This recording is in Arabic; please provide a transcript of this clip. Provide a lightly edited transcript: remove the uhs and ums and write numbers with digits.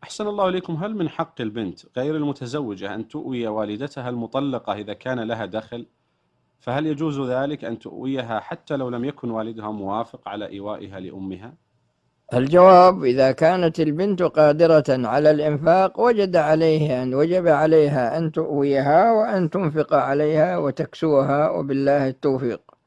أحسن الله إليكم. هل من حق البنت غير المتزوجة أن تؤوي والدتها المطلقة إذا كان لها دخل؟ فهل يجوز ذلك أن تؤويها حتى لو لم يكن والدها موافق على إيوائها لأمها؟ الجواب: إذا كانت البنت قادرة على الإنفاق وجب عليها أن تؤويها وأن تنفق عليها وتكسوها، وبالله التوفيق.